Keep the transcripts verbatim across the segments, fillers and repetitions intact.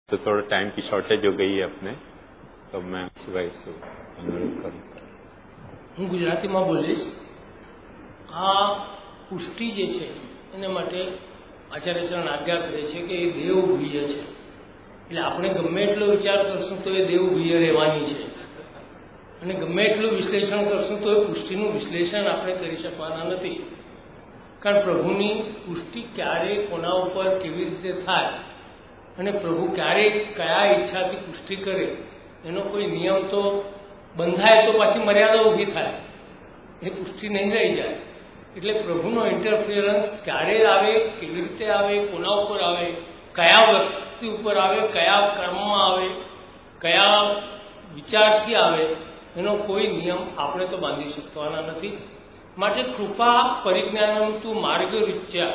तो थोड़ा टाइम की शॉर्टेज हो गई है अपने, तो मैं सिवाय से अनुरोध करूँ। હું ગુજરાતીમાં બોલીશ. આ પુષ્ટિ જે છે એના માટે આચાર્યચરણ આજ્ઞા કરે છે કે એ દેવગુહ્ય છે, એટલે આપણે ગમે એટલો વિચાર કરશું તો એ દેવગુહ્ય રહેવાની છે, અને ગમે એટલું વિશ્લેષણ કરશું તો એ પુષ્ટિનું વિશ્લેષણ આપણે કરી શકવાના નથી. કારણ પ્રભુની પુષ્ટિ ક્યારે કોના ઉપર કેવી રીતે થાય અને પ્રભુ ક્યારે કયા ઈચ્છાથી પુષ્ટિ કરે એનો કોઈ નિયમ તો બંધાય તો પાછી મર્યાદા ઊભી થાય, એ પુષ્ટિ નહીં રહી જાય. એટલે પ્રભુનો ઇન્ટરફિયરન્સ ક્યારે આવે, કેવી રીતે આવે, કોના ઉપર આવે, કયા વ્યક્તિ ઉપર આવે, કયા કર્મમાં આવે, કયા વિચારથી આવે, એનો કોઈ નિયમ આપણે તો બાંધી શકવાના નથી. માટે કૃપા પરિજ્ઞાનમ તું માર્ગ રૂચ્યા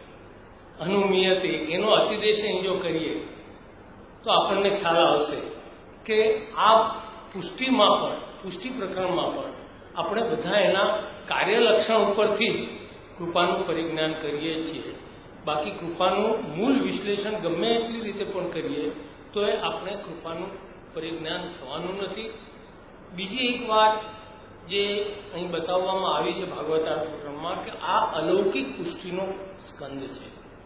અનુમિયતે એનો અતિદેશ અહીં જો કરીએ તો આપણને ખ્યાલ આવશે કે આ પુષ્ટિમાં પણ, પુષ્ટિ પ્રકરણમાં પણ આપણે બધા એના કાર્યલક્ષણ ઉપરથી જ કૃપાનું પરિજ્ઞાન કરીએ છીએ. બાકી કૃપાનું મૂળ વિશ્લેષણ ગમે એટલી રીતે પણ કરીએ તો એ આપણે કૃપાનું પરિજ્ઞાન થવાનું નથી. બીજી એક વાત જે અહીં બતાવવામાં આવી છે ભાગવતાર પ્રકરણમાં કે આ અલૌકિક પુષ્ટિનો સ્કંદ છે.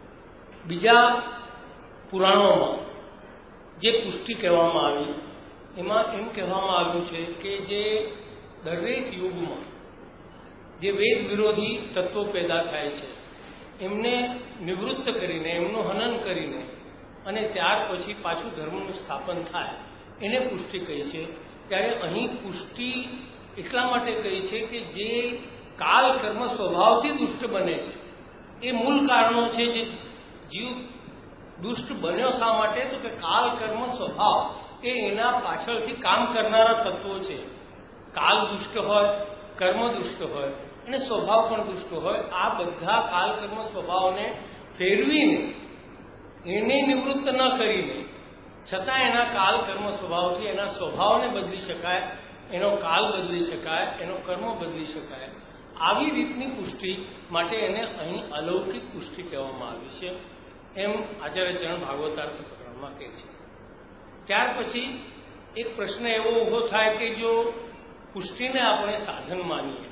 બીજા પુરાણોમાં જે પુષ્ટિ કહેવામાં આવી એમાં એમ કહેવામાં આવ્યું છે કે જે દરેક યુગમાં જે વેદ વિરોધી તત્વો પેદા થાય છે એમને નિવૃત્ત કરીને, એમનું હનન કરીને અને ત્યાર પછી પાછું ધર્મનું સ્થાપન થાય એને પુષ્ટિ કહી છે. ત્યારે અહીં પુષ્ટિ એટલા માટે કહી છે કે જે કાલ કર્મ સ્વભાવથી દુષ્ટ બને છે એ મૂળ કારણો છે. જે જીવ દુષ્ટ બન્યો શા માટે, તો કે કાલ કર્મ સ્વભાવ એ એના પાછળથી કામ કરનારા તત્વો છે. કાલ દુષ્ટ હોય, કર્મ દુષ્ટ હોય અને સ્વભાવ પણ દુષ્ટ હોય. આ બધા કાલ કર્મ સ્વભાવને ફેરવીને, એને નિવૃત્ત ન કરીને છતાં એના કાલ કર્મ સ્વભાવથી એના સ્વભાવને બદલી શકાય, એનો કાલ બદલી શકાય, એનો કર્મ બદલી શકાય. આવી રીતની પુષ્ટિ માટે એને અહીં અલૌકિક પુષ્ટિ કહેવામાં આવી છે, એમ આચાર્યચરણ ભાગવતાર્થ પ્રકરણમાં કહે છે. ત્યાર પછી એક પ્રશ્ન એવો ઊભો થાય કે જો પુષ્ટિને આપણે સાધન માનીએ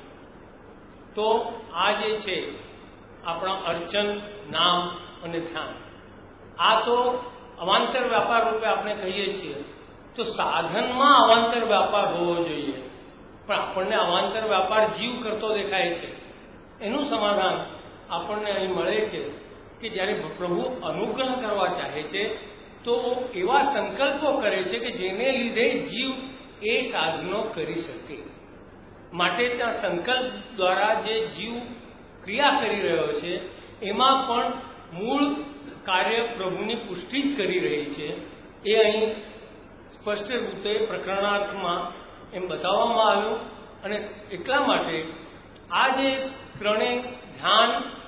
તો આ જે છે આપણા અર્ચન, નામ અને ધ્યાન, આ તો અવાંતર વ્યાપાર રૂપે આપણે કહીએ છીએ. તો સાધનમાં અવાંતર વ્યાપાર હોવો જોઈએ, પણ આપણને અવાંતર વ્યાપાર જીવ કરતો દેખાય છે. એનું સમાધાન આપણને અહીં મળે છે કે જ્યારે પ્રભુ અનુગ્રહ કરવા ચાહે છે તો એવા સંકલ્પો કરે છે કે જેને લીધે જીવ એ સાધનો કરી શકે. માટે ત્યાં સંકલ્પ દ્વારા જે જીવ ક્રિયા કરી રહ્યો છે એમાં પણ મૂળ કાર્ય પ્રભુની પુષ્ટિ જ કરી રહી છે. એ અહીં સ્પષ્ટ રીતે પ્રકરણાર્થમાં એમ બતાવવામાં આવ્યું. અને એટલા માટે આ જે ત્રણેય ધ્યાન,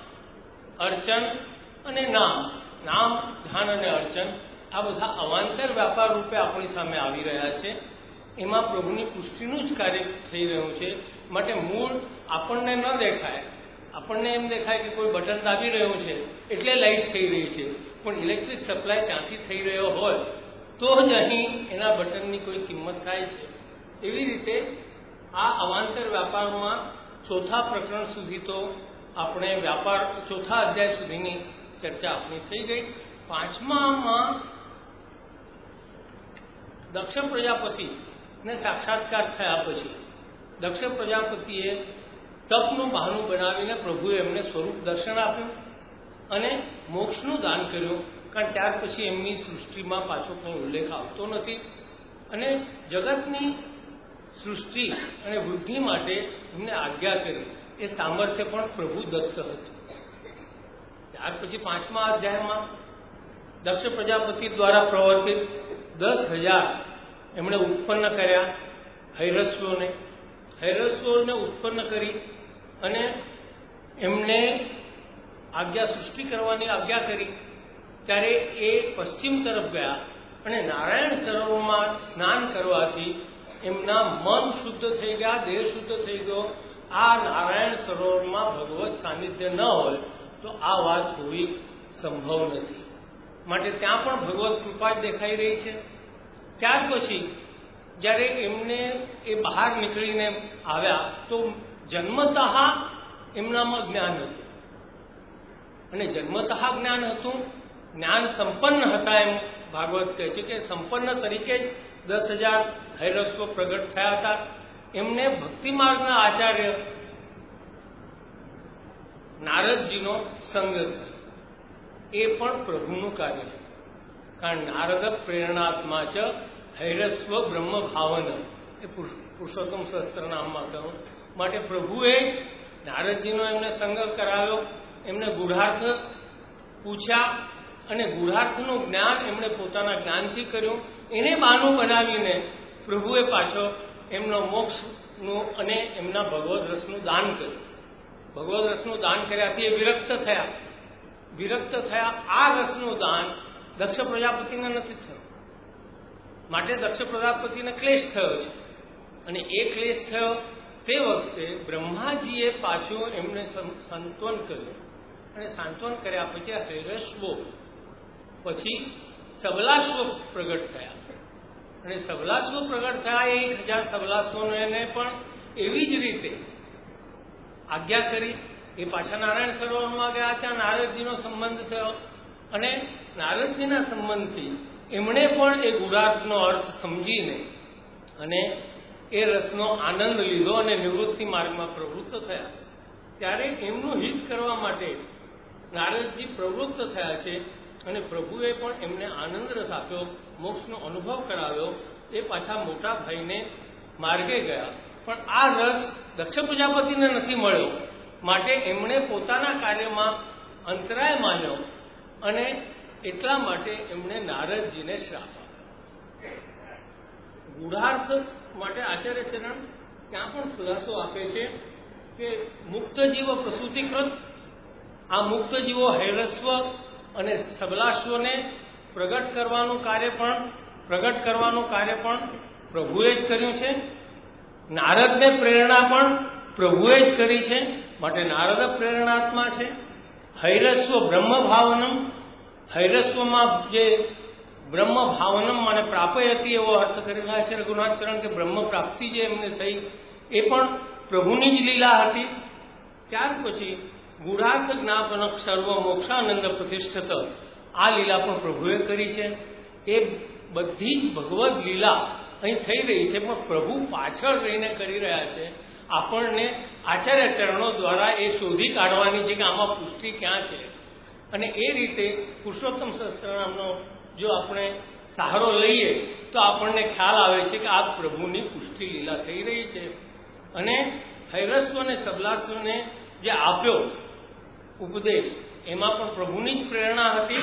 અર્ચન અને નામ, નામ, ધ્યાન અને અર્ચન, આ બધા અવાંતર વ્યાપાર રૂપે આપણી સામે આવી રહ્યા છે. એમાં પ્રભુની પુષ્ટિનું જ કાર્ય થઈ રહ્યું છે. માટે મૂળ આપણને ન દેખાય, આપણને એમ દેખાય કે કોઈ બટન દાબી રહ્યું છે એટલે લાઇટ થઈ રહી છે, પણ ઇલેક્ટ્રિક સપ્લાય ત્યાંથી થઈ રહ્યો હોય તો જ અહીં એના બટનની કોઈ કિંમત થાય છે. એવી રીતે આ અવાંતર વ્યાપારમાં ચોથા પ્રકરણ સુધી તો આપણે વ્યાપાર, ચોથા અધ્યાય સુધીની ચર્ચા આપણી થઈ ગઈ. પાંચમામાં દક્ષ પ્રજાપતિને સાક્ષાત્કાર થયા પછી દક્ષ પ્રજાપતિએ તપનું બહાનું બનાવીને પ્રભુએ એમને સ્વરૂપ દર્શન આપ્યું અને મોક્ષનું દાન કર્યું. કારણ ત્યાર પછી એમની સૃષ્ટિમાં પાછો કંઈ ઉલ્લેખ આવતો નથી અને જગતની સૃષ્ટિ અને વૃદ્ધિ માટે એમને આજ્ઞા કરી. એ સામર્થ્ય પણ પ્રભુ દત્ત હતું. ત્યાર પછી પાંચમા અધ્યાયમાં દક્ષ પ્રજાપતિ દ્વારા પ્રવર્તિત દસ હજાર એમણે ઉત્પન્ન કર્યા હૈરસ્વોને. હૈરસ્વોને ઉત્પન્ન કરી અને એમને આજ્ઞા સૃષ્ટિ કરવાની આજ્ઞા કરી. ત્યારે એ પશ્ચિમ તરફ ગયા અને નારાયણ સરોવરમાં સ્નાન કરવાથી એમના મન શુદ્ધ થઈ ગયા, દેહ શુદ્ધ થઈ ગયો. આ નારાયણ સરોવરમાં ભગવત સાનિધ્ય ન હોય તો આ વાત હોવી સંભવ નથી. માટે ત્યાં પણ ભગવત કૃપા જ દેખાઈ રહી છે. ત્યાર પછી જ્યારે એમને એ બહાર નીકળીને આવ્યા તો જન્મતઃ એમનામાં જ્ઞાન હતું, અને જન્મતઃ જ્ઞાન હતું, જ્ઞાન સંપન્ન હતા. એમ ભાગવત કહે છે કે સંપન્ન તરીકે જ દસ હજાર હૈરસ્વ પ્રગટ થયા હતા. એમને ભક્તિ માર્ગના આચાર્ય નારદજીનો સંગ થયો. એ પણ પ્રભુનું કાર્ય છે, કારણ નારદ પ્રેરણાત્મા છે હૈરસ્વ બ્રહ્મ ભાવન, એ પુરુષોત્તમ સહસ્ત્ર નામમાં કહ્યું. માટે પ્રભુએ નારદજીનો એમને સંગ કરાવ્યો, એમને ગૂઢાર્થ પૂછ્યા, અને ગૂઢાર્થનું જ્ઞાન એમણે પોતાના જ્ઞાનથી કર્યું. એને બાનું બનાવીને પ્રભુએ પાછો એમનો મોક્ષનું અને એમના ભગવદ રસનું દાન કર્યું. ભગવદ રસનું દાન કર્યાથી એ વિરક્ત થયા. વિરક્ત થયા. આ રસનું દાન દક્ષ પ્રજાપતિને નથી થયું, માટે દક્ષ પ્રજાપતિને ક્લેશ થયો છે. અને એ ક્લેશ થયો તે વખતે બ્રહ્માજીએ પાછું એમને સાંત્વન કર્યું, અને સાંત્વન કર્યા પછી હૈરસ્વો પછી સબલાશ્વ પ્રગટ થયા. અને સબલાશ્વ પ્રગટ થયા. એક હજાર સબલાશ્વને પણ એવી જ રીતે આજ્ઞા કરી. એ પાછા નારાયણ સરોવરમાં ગયા, ત્યાં નારદજીનો સંબંધ થયો, અને નારદજીના સંબંધથી એમણે પણ એ ગૂઢાર્થનો અર્થ સમજીને અને એ રસનો આનંદ લીધો અને નિવૃત્તિ માર્ગમાં પ્રવૃત્ત થયા. ત્યારે એમનું હિત કરવા માટે નારદજી પ્રવૃત્ત થયા છે, અને પ્રભુએ પણ એમને આનંદ રસ આપ્યો, મોક્ષનો અનુભવ કરાવ્યો. એ પાછા મોટા ભાઈને માર્ગે ગયા, પણ આ રસ દક્ષ પ્રજાપતિને નથી મળ્યો, માટે એમણે પોતાના કાર્યમાં અંતરાય માન્યો, અને એટલા માટે એમણે નારદજીને શ્રાપ આપ્યો. ગૂઢાર્થ માટે આચાર્ય ચરણ ત્યાં પણ ખુલાસો આપે છે કે મુક્ત જીવો પ્રસૂતિકૃત, આ મુક્ત જીવો હૈરસ્વ અને સબલાશ્વને પ્રગટ કરવાનું કાર્ય પણ પ્રગટ કરવાનું કાર્ય પણ પ્રભુએ જ કર્યું છે. નારદને પ્રેરણા પણ પ્રભુએ જ કરી છે, માટે નારદ પ્રેરણાત્મા છે. હૈરસ્વ બ્રહ્મ ભાવનમ, હૈરસ્વમાં જે બ્રહ્મ ભાવનમ મને પ્રાપય હતી એવો અર્થ કરી રહ્યા છે રઘુનાથ શરણ, કે બ્રહ્મ પ્રાપ્તિ જે એમને થઈ એ પણ પ્રભુની જ લીલા હતી. ત્યાર પછી ગૂઢાર્થ જ્ઞાપનક સર્વ મોક્ષાનંદ પ્રતિષ્ઠિત, આ લીલા પણ પ્રભુએ કરી છે. એ બધી જ ભગવદ લીલા અહીં થઈ રહી છે, પણ પ્રભુ પાછળ રહીને કરી રહ્યા છે. આપણને આચાર્ય ચરણો દ્વારા એ શોધી કાઢવાની છે કે આમાં પુષ્ટિ ક્યાં છે. અને એ રીતે પુરુષોત્તમ સહસ્ત્રનામનો જો આપણે સહારો લઈએ તો આપણને ખ્યાલ આવે છે કે આ પ્રભુની પુષ્ટિ લીલા થઈ રહી છે. અને હૈરસ્વ અને સબલાસ્વને જે આપ્યો ઉપદેશ, એમાં પણ પ્રભુની જ પ્રેરણા હતી.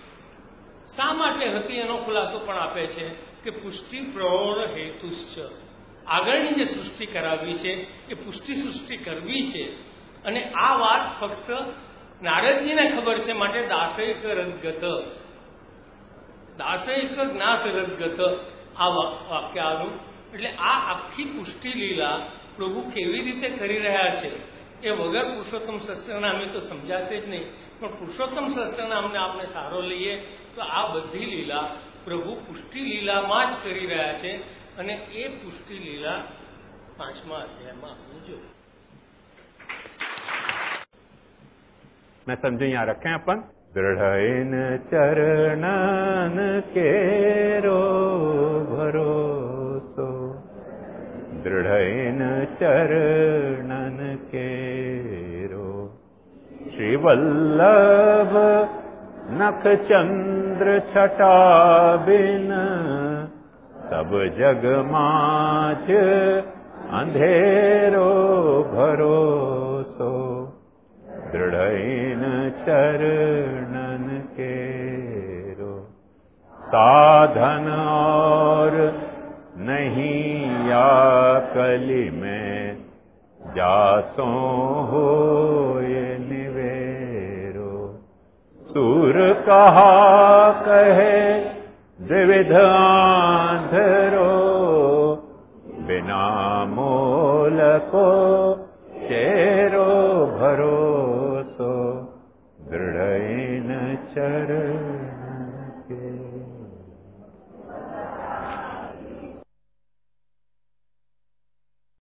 શા માટે હતી એનો ખુલાસો પણ આપે છે કે પુષ્ટિ પ્રૌઢ હેતુશ્ચ, આગળની જે સૃષ્ટિ કરાવી છે એ પુષ્ટિ સૃષ્ટિ કરવી છે. અને આ વાત ફક્ત નારદજીને ખબર છે, માટે દાસૈક રદગત, દાસૈક જ્ઞાત રદગત આ વાક્ય આવ્યું. એટલે આ આખી પુષ્ટિ લીલા પ્રભુ કેવી રીતે કરી રહ્યા છે એ વગર પુરુષોત્તમ સહસ્ત્રનામે તો સમજાશે જ નહીં. પણ પુરુષોત્તમ સહસ્ત્રનામને આપણે સારો લઈએ તો આ બધી લીલા પ્રભુ પુષ્ટિ લીલામાં જ કરી રહ્યા છે. અને એ પુષ્ટિ લીલા પાંચમા અધ્યાયમાં આપણે જોઈએ. मैं समझे यहाँ रखें अपन दृढ़ चरणन केरो भरोसो, दृढ़ चरणन केरो श्री वल्लभ नख चंद्र छटा बिन सब जग माच अंधेरो भरोसो, दृढ़ चरणन केरो साधन और नहीं या कली में जासो हो ये निवेरो, सूर कहा कहे द्विविध आंधरो, बिना मोल को चेरो भरोसो, दृढ़ चरण